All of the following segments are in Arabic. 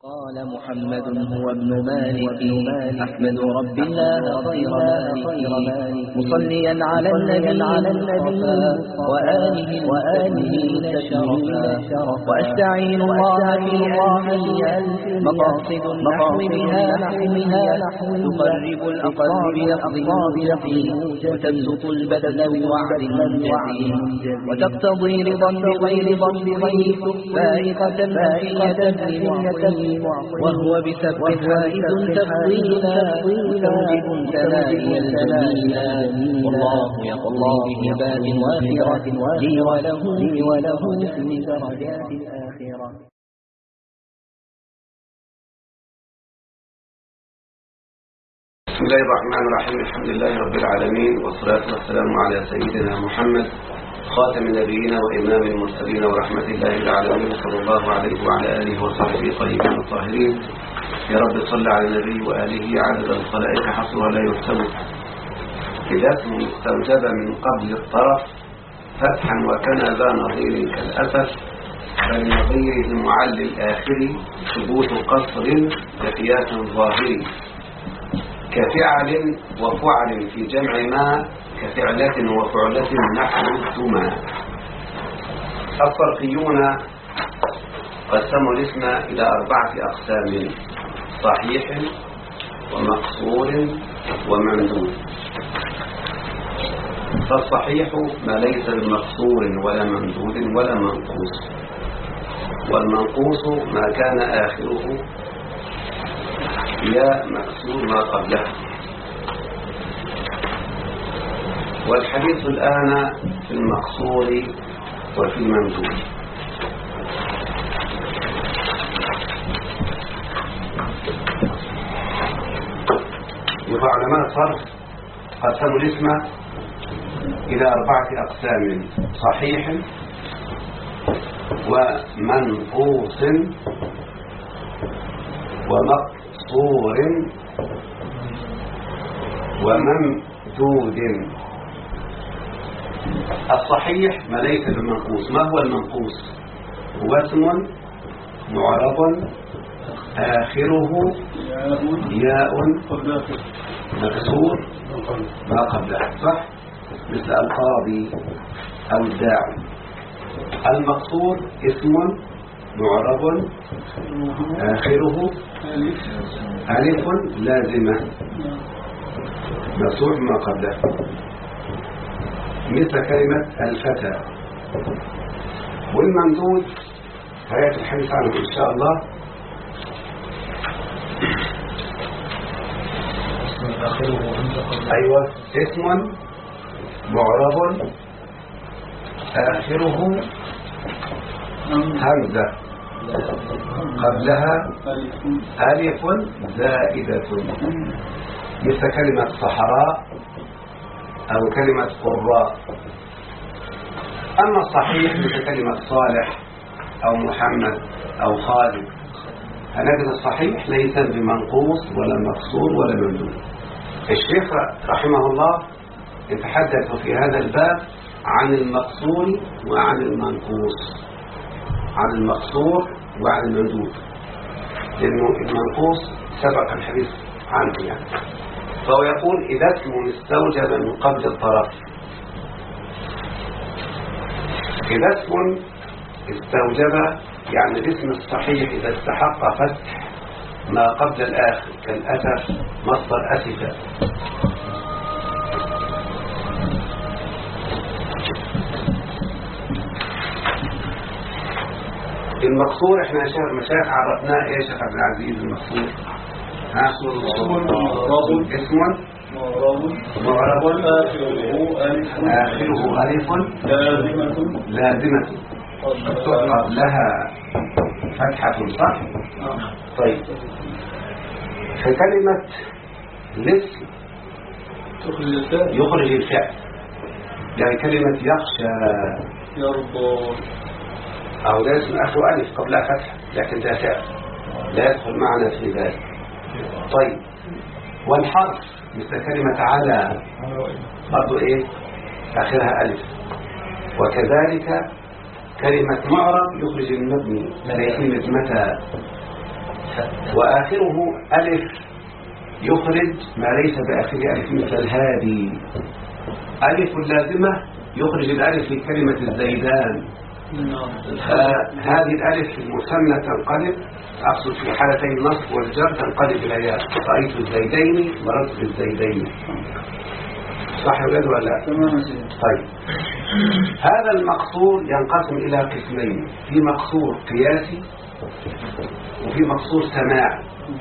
قال محمد هو ابن مالك أحمد رب الله خير مالك مصليا على النبي وآله شرفا وأستعين الله في ألف مقاصد النحو بها تقرب الأقراب يقضي وتبسط البدن بوعد منجز وتقتضي رضا بغير ضمه فائقة وهو بسبب حائد تفضيلا مستوجب تنائي الجميلا والله يقضي بهبات وافرة لي وله في درجات الآخرة. بسم الله الرحمن الرحيم. الحمد لله رب العالمين، والصلاة والسلام على سيدنا محمد خاتم النبيين وإمام المرسلين ورحمة الله للعالمين صلى الله عليه وعلى آله وصحبه الطيبين الطاهرين. يا رب صل على النبي وآله عدد الخلائق حصرها لا يحسب. إذا اسم مستوجب من قبل الطرف فتحا وكان ذا نظير كالأسف فلنظيره المعل الآخر ثبوت قصر كقياس ظاهري كفعل وفعل في جمع ما كفعلة وفعلة نحو ثم. الصرفيون قسموا الاسم إلى 4 أقسام: صحيح ومقصور وممدود. فالصحيح ما ليس بمقصور ولا ممدود ولا منقوص، والمنقوص ما كان آخره يا مكسور ما قبله. والحديث الآن في المقصور وفي الممدود. يبقى علماء الصرف قسموا الاسم إلى 4 أقسام: صحيح ومنقوص ومقصور وممدود. الصحيح ما ليس بالمنقوص. ما هو المنقوص؟ هو اسم معرب آخره ياء مكسور ما قبله، صح؟ مثل القاضي أو الداعي. المقصور اسم معرب آخره ألف لازمة مكسور ما قبله، مثل كلمة الفتى. والممدود هيأتي الحديث عنه إن شاء الله. أيوة، اسم معرب آخره همزة قبلها ألف زائدة، مثل كلمة صحراء أو كلمة قراء. أما الصحيح مثل كلمة صالح أو محمد أو خالد، هنجد الصحيح ليس بمنقوص ولا مقصور ولا ممدود. الشيخ رحمه الله يتحدث في هذا الباب عن المقصور وعن المنقوص، عن المقصور وعن الممدود، لأنه المنقوص سبق الحديث عنه يعني. فهو يقول إذا اسم استوجب من قبل الطرف، إذا اسم استوجب يعني الاسم الصحيح إذا استحق فتح ما قبل الآخر كالأسف مصدر أسفة. المقصور احنا يا شيخ مشايخ عرفناه ايه يا شيخ عبد العزيز؟ المقصور اسم معرب آخره ألف لازمة قبلها فتحة، صح؟ طيب، فكلمة الاسم يخرج الفعل، يعني كلمة يخشى يرضى أو لازم آخر ألف قبلها فتحة، لكن ده فعل لا يدخل معنا في ذلك. طيب، والحرف مثل كلمة على برضو إيه؟ آخرها ألف. وكذلك كلمة معرب يخرج المبني زي كلمة متى وآخره ألف يخرج ما ليس بآخره ألف، مثل هذه ألف لازمة يخرج الألف في كلمة الزيدان. هذه الألف المثنى تنقلب، أقصد في حالتي النصب والجر، تنقلب إلى ياء. رأيت الزيدين، مررت بالزيدين. صح يا ولد ولا لا؟ طيب، هذا المقصور ينقسم إلى قسمين، في مقصور قياسي وفي مقصور سماعي.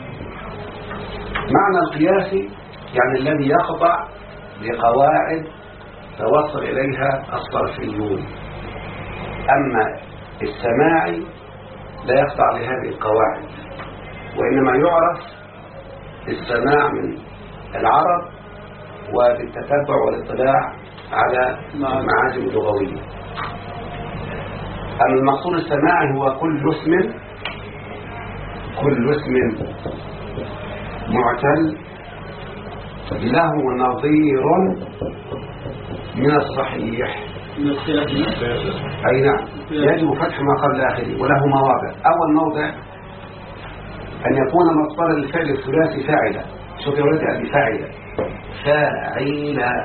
معنى القياسي يعني الذي يخضع لقواعد توصل إليها الصرفيون، أما السماعي لا يخضع لهذه القواعد، وإنما يعرف السماع من العرب وبالتتبع والاطلاع على المعاجم اللغوية. أما المقصود السماعي هو كل اسم معتل له نظير من الصحيح. أي نعم، يجب فتح ما قبل آخره، وله مواضع. أول موضع أن يكون مصدر الفعل الثلاثي فاعلا. شوف يا ولدي، أدي فاعلا، فاعلا،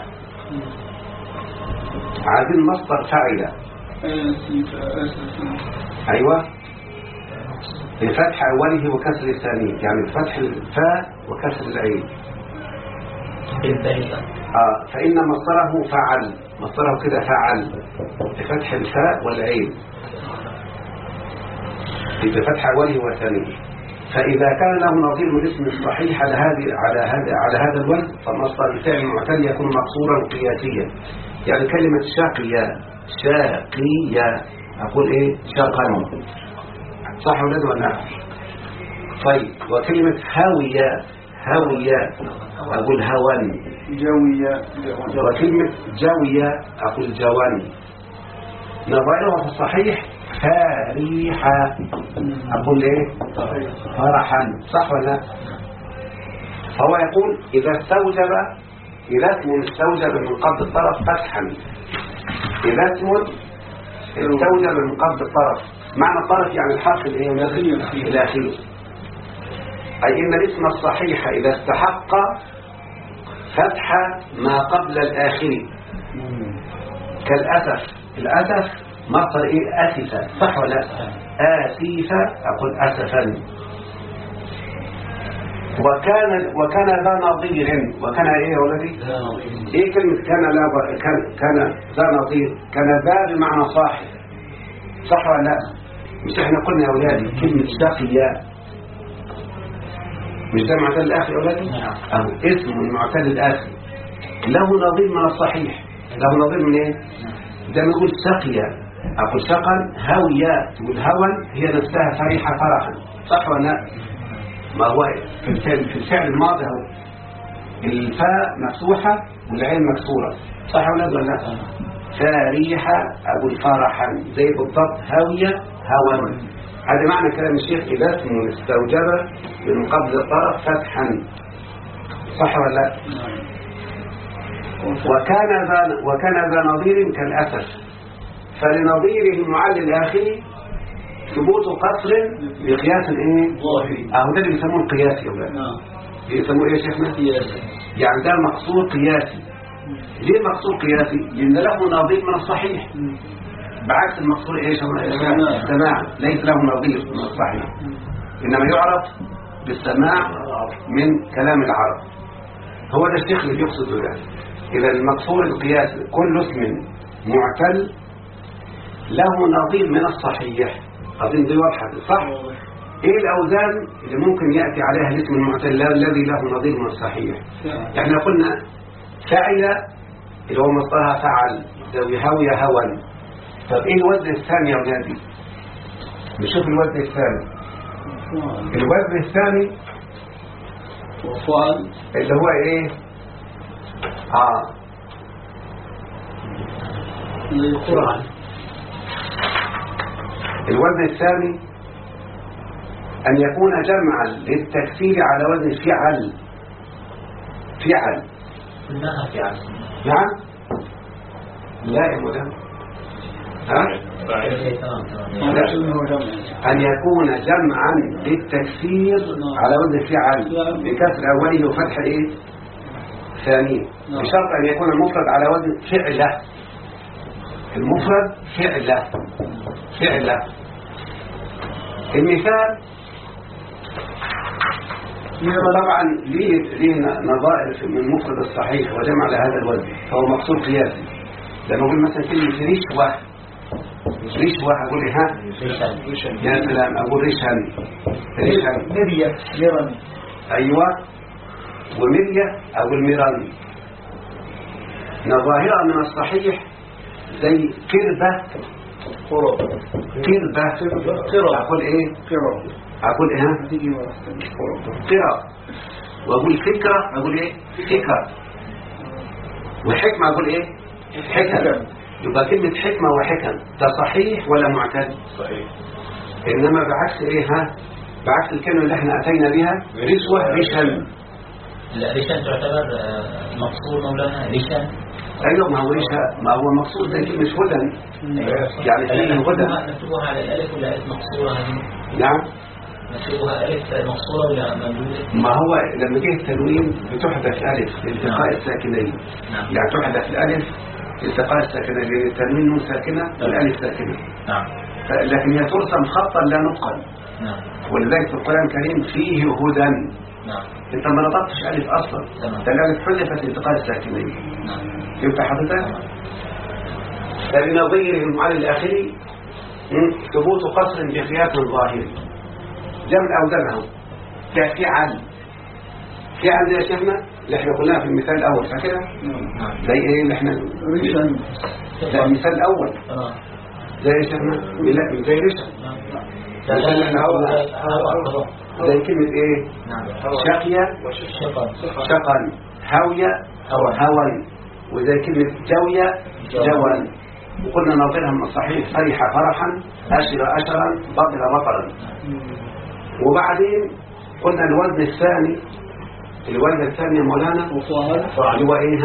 عايزين مصدر فاعلا. أيوة، بفتح أوله وكسر الثاني، يعني فتح الفاء وكسر العين. فإن مصدره فعل، مصدره كده فعل بفتح الفاء والعين، بفتح أوله وثانيه. فإذا كان له نظير من اسم الصحيح على هذا الوزن، فمصدر الفعل المعتل يكون مقصورا قياسيا. يعني كلمة شاقية أقول إيه؟ شاقا. صح ولد ولا لا؟ طيب، وكلمة هاوية أقول هوان. وكلمة جوية أقول جوان. نظائرها في الصحيح فريحة أقول إيه؟ فرحا. صح ولا لا؟ فهو يقول إذا اسم استوجب من قبض الطرف فتحا، إذا اسم استوجب من قبض الطرف، معنى الطرف يعني الحرف الأخير، أي إن الاسم الصحيح إذا استحق فتح ما قبل الآخر، كالأسف. الأسف مصدر إيه؟ أسفة. صح ولا لا؟ آسفة أقول أسفا. وكان ذا نظير. وكان إيه يا ولدي؟ إيه كلمة كان ذا نظير؟ كان ذا بمعنى صاحب. صح ولا لا؟ مش احنا قلنا يا ولادي كلمة شقية مش ده معتل الآخر يا ولادي؟ أهو اسم المعتل الآخر له نظير من الصحيح. له نظير من إيه؟ ده نقول سقية أقول سقا. هاوية والهوى هي نفسها فرحة فرحا. صح ولا لا؟ ما هو في الفعل الماضي هو الفاء مفتوحة والعين مكسورة. صح ولا لا؟ فريحة أقول فرحا، زي بالضبط هاوية هوى. هذا معنى كلام الشيخ إذا اسم استوجب من قبل الطرف فتحا. صح ولا لا؟ وكان ذا نظير كالأسف، فلنظيره المعل الآخر ثبوت قصر بقياس ايه؟ ظاهري. ده اللي بيسموه القياس يا ولاد. بيسموه ايه يا شيخنا؟ قياسي. يعني ده مقصور قياسي. ليه مقصور قياسي؟ لأن له نظير من الصحيح، بعكس المقصور ايه يا شيخنا؟ السماع ليس له نظير من الصحيح، إنما يعرف بالسماع من كلام العرب. هو ده الشيخ اللي بيقصد ذلك. إذا المقصور القياسي كل اسم معتل له نظير من الصحيح. أظن دي واضحة. صح؟ إيه الأوزان اللي ممكن يأتي عليها الاسم المعتل الذي له نظير من الصحيح؟ إحنا قلنا فعل اللي هو مصدرها فعل، ذوي هوية هوى. طب إيه الوزن الثاني يا ولادي؟ نشوف الوزن الثاني. الوزن الثاني وفعل اللي هو إيه؟ القرآن. الوزن الثاني أن يكون جمعا للتكسير على وزن فعل. كلها فعل. نعم؟ لا يا مولانا. أن يكون جمعا للتكسير على وزن فعل بكسر أوله وفتح إيه ثانيه، بشرط أن يكون المفرد على وزن فعله. المفرد فعله. المثال طبعا ليه نظائر من المفرد الصحيح وجمع على هذا الوزن، فهو مقصود قياسي. لما أقول مثلا كلمة رشوة أقول لي ها يا سلام، أقول رشهن مرية ميران. أيوة، ومرية أقول ميران. نظاهرها من الصحيح زي كربة أقول إيه أقول إيه قرى. وأقول فكرة أقول إيه فكرة. وحكمة أقول إيه حكم. يبقى كلمة حكمة وحكم ده صحيح ولا معتد؟ صحيح. إنما بعكس إيه بعكس الكلمة اللي احنا أتينا بها رشوة رشن. لا رشن تعتبر مقصور مولانا رشن. أيوة، ما هو مقصود زي كلمة هدى يعني فيه هدى. نكتبوها على الألف ولا ألف مقصورة هذه؟ نعم، نكتبوها ألف مقصورة ولا ممدودة؟ ما هو لما جه التنوين بتحدث ألف التقاء الساكنين. يعني تحدث الألف التقاء الساكنين، لأن التنوين نون ساكنة والألف ساكنة. نعم. لكن هي ترسم خطا لا نطقا. نعم. ولذلك في القرآن الكريم فيه هدى. نعم. انت ما نطقتش ألف أصلا، ده الألف حذفت التقاء الساكنين. نعم. يبقى حضرتك فلنظير المعلل الآخري ثبوت قصر بخياط ظاهري. جمع أوزانه كفعل. فعل زي شفنا اللي احنا قلناها في المثال الأول، فاكرة؟ زي ايه اللي احنا ده المثال الأول زي شفنا زي رشا. مثال احنا زي كلمة ايه شقية شقا، هاوية هوا، وزي كلمة جوية جوا. وقلنا نظيرها من الصحيح فرح فرحا، أشر أشرا، بطل بطلا. وبعدين قلنا الوزن الثاني مولانا هو ايه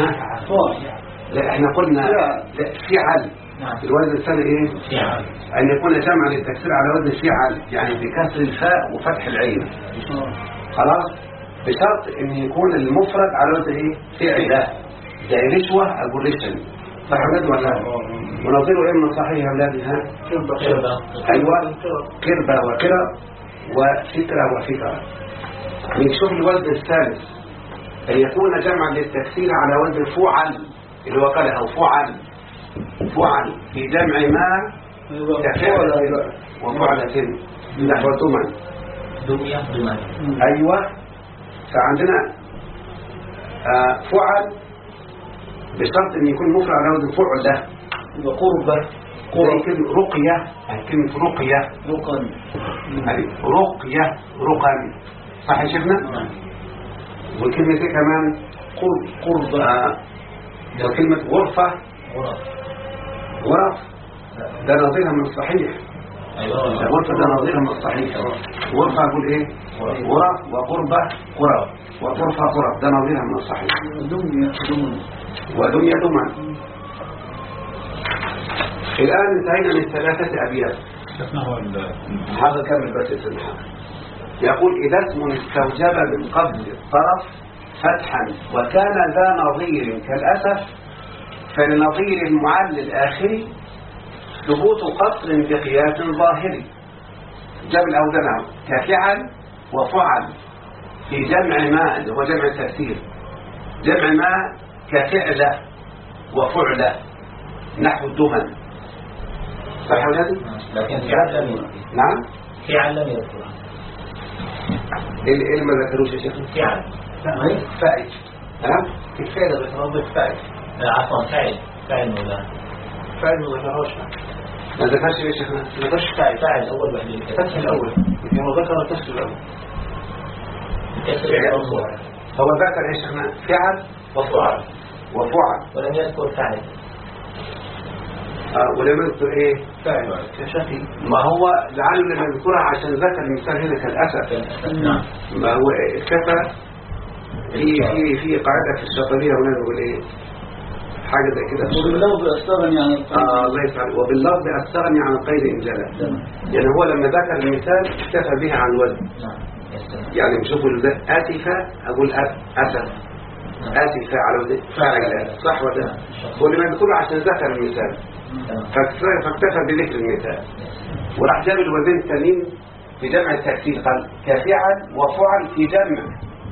لا احنا قلنا لا فعل. الوزن الثاني ايه ان يكون جمع للتكسير على وزن فعل، يعني بكسر الفاء وفتح العين. خلاص، بشرط ان يكون المفرد على وزن ايه فعله. زي رشوة أقول رشن. صح ولاد ولا ونظيره ايه من الصحيح يا اولادي؟ ايوه، كربة وكرة وفكرة وفكرة. نشوف الوزن الثالث أن يكون جمعا للتكسير على وزن فعل، اللي هو قاله فعل في جمع ما كفعل وفعلة نحو دمن. أيوة، فعندنا فعل بشرط أن يكون مفرد على وزن فعل وقربة رقية. كلمة رقية رقا صح يا شيخنا؟ وكلمة ايه كمان قربة. وكلمة غرفة غرف ده نظيرها من الصحيح. غرفة ده نظيرها من الصحيح. غرفة أقول ايه غرف، وقربة قرب، وغرفة قرب ده نظيرها من الصحيح. ودمية دمن. الآن انتهينا من 3 أبيات. هذا كامل بس اسمها. يقول إذا اسم استوجب من قبل الطرف فتحا وكان ذا نظير كالأسف، فلنظير المعل الآخري ثبوت قصر بقياس ظاهري. جاب الأوزان كفعل وفعل في جمع ما، اللي هو جمع التكسير. جمع ما كفعل وفعل نحو الدمن. صح ولا لا؟ لكن فعل لم يذكر. نعم، فعل لم يذكر. ايه ما ذكروش يا شيخ؟ فعل فاعل. تمام، الفعل بتنظف فاعل. عفوا فاعل مولانا. فاعل ما ذكرهاش. ما ذكرش يا شيخنا؟ ما ذكرش فاعل اول وحده الفتح الاول، يعني ذكر الكسر الاول. الكسر الاول هو ذكر يا شيخنا فعل وفعل ولم يذكر فاعل. ولم يذكر ايه فاعل كشفي. ما هو لعله لما يذكرها عشان ذكر المثال هنا كالاسف. نعم. ما هو كفى في قاعده في الشاطبيه هنا بيقول ايه حاجة زي كده. وباللفظ أستغني عن القيد. الله يسعدك. وباللفظ أستغني عن القيد إن جلى. يعني هو لما ذكر المثال اكتفى به عن الوزن. يعني نشوفوا آسفة أقول أسف، آسفة على وزن فاعل، صح ولا لا؟ هو لما بيقول عشان ذكر المثال فاكتفى بذكر المثال، وراح جاب الوزن التانيين في جمع التكسير، قال كفعل وفعل في جمع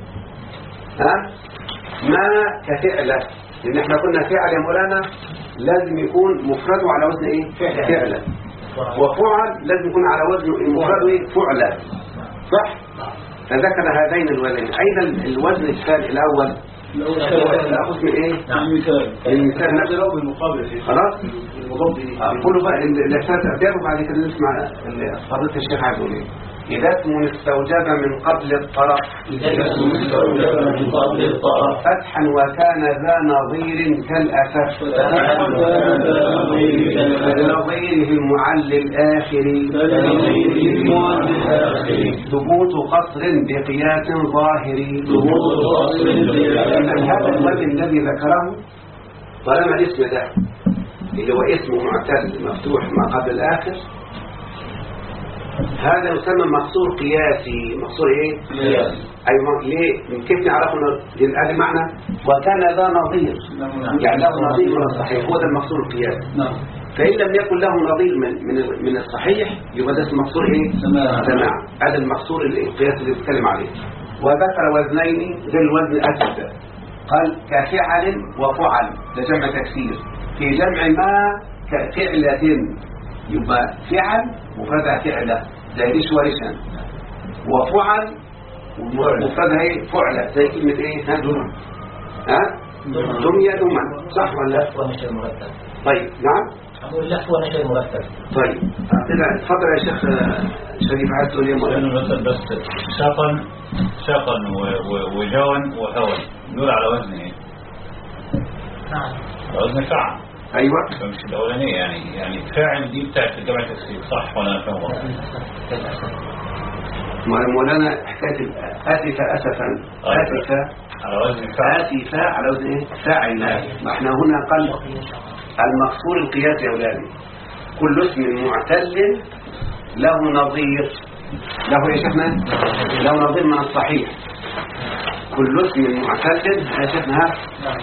ما كفعلة، لأن احنا قلنا فعل يا مولانا لازم يكون مفرده على وزن ايه؟ فعلا. وفعل لازم يكون على وزن المفرد ايه؟ فعلا، صح؟ فذكر هذين الوزنين. أيضا الوزن الثاني الأول الأخذ من ايه؟ المثال نفسه بالمقابل. خلاص؟ قولوا بقى الأساس أبدأه بعد كده نسمع فضيلة الشيخ عايز يقول ايه؟ إذا اسم استوجب من قبل الطرف فتحا وكان ذا نظير كالأسف نظيره المعلل آخر ثبوت قصر بقياس ظاهري. هذا الوزن الذي ذكره طالما الاسم ده اللي هو اسم معتل مفتوح ما قبل الآخر هذا يسمى مقصور قياسي. مقصور ايه؟ قياسي. ايوه. ليه؟ كيف نعرفه؟ هذا معنى وكان ذا نظير، يعني له نظير من الصحيح، هو ده المقصور القياسي. فإن لم يكن له نظير من الصحيح يبقى ده مقصور ايه؟ سماع. هذا المقصور القياسي اللي بيتكلم عليه. وذكر وزنين غير الوزن أسد، قال كفعل وفعل، ده جمع تكسير. في جمع ما كفعلة يبقى فعل مفردها فعلة زي ريش ورشا، وفعل مفردها ايه؟ فعلة زي كلمة ايه؟ دمى. دمية دمى، صح ولا لا؟ طيب نعم. أقول لف ونشر مرتب. طيب تفضل يا شيخ شريف عايز تقول ايه؟ مثلا بس شاقا وجوا وهوا دول على وزن ايه؟ نعم. على وزن فعل. ايوه. فمش الاولانيه يعني فاعل دي بتاعت الجمع التكسير، صح ولا انا فاهم غلط؟ مولانا حكايه اسف اسفا اسف على وزن فعل، اسف على وزن ايه؟ فاعل. ما احنا هنا قال المقصور القياسي يا اولادي كل اسم معتل له نظير، له يا شيخنا له نظير من الصحيح. كل اسم معتل يا شيخنا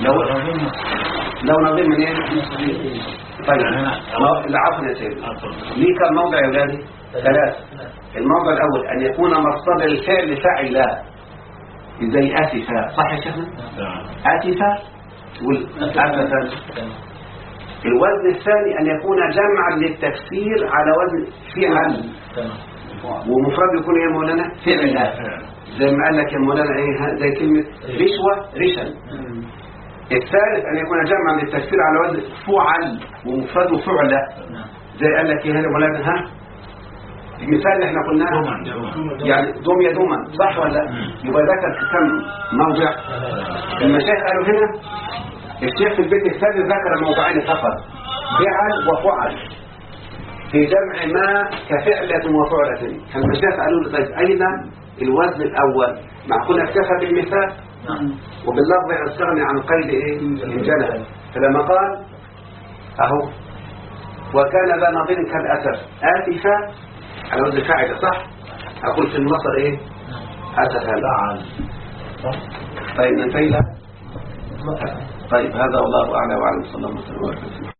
لو نظير من ايه؟ طيب العفو يا سيدي. ليه كم موضع يا اولادي؟ 3. الموضع الاول ان يكون مصدر الفعل فاعلا زي اسفا، صح يا شيخنا؟ اسفا والاسفا. الوزن الثاني ان يكون جمعا للتكسير على وزن فعل، ومفرد يكون يا مولانا فعلا، زي ما قال لك يا مولانا ايه؟ زي كلمه رشوه رشا. الثالث أن يكون جمعا للتكسير على وزن فعل ومفرده فعلة، زي قال لك ايه هنا مولانا؟ المثال اللي احنا قلناه يعني دمية دوما، صح ولا لا؟ يبقى ذكر كم موضع؟ المشايخ قالوا هنا الشيخ في البيت الثالث ذكر موضعين فقط، فعل وفعل في جمع ما كفعلة وفعلة. فالمشايخ قالوا له طيب أين الوزن الأول؟ معقول اكتفى بالمثال وباللفظ يستغني عن قيد ايه؟ الجنة. فلما قال اهو وكان ذا نظير كالأسف آسفة على وزن فاعل، صح؟ اقول في المصدر ايه؟ أسفا. طيب ننتهي. طيب هذا والله اعلم وعلم، صلى الله عليه وسلم.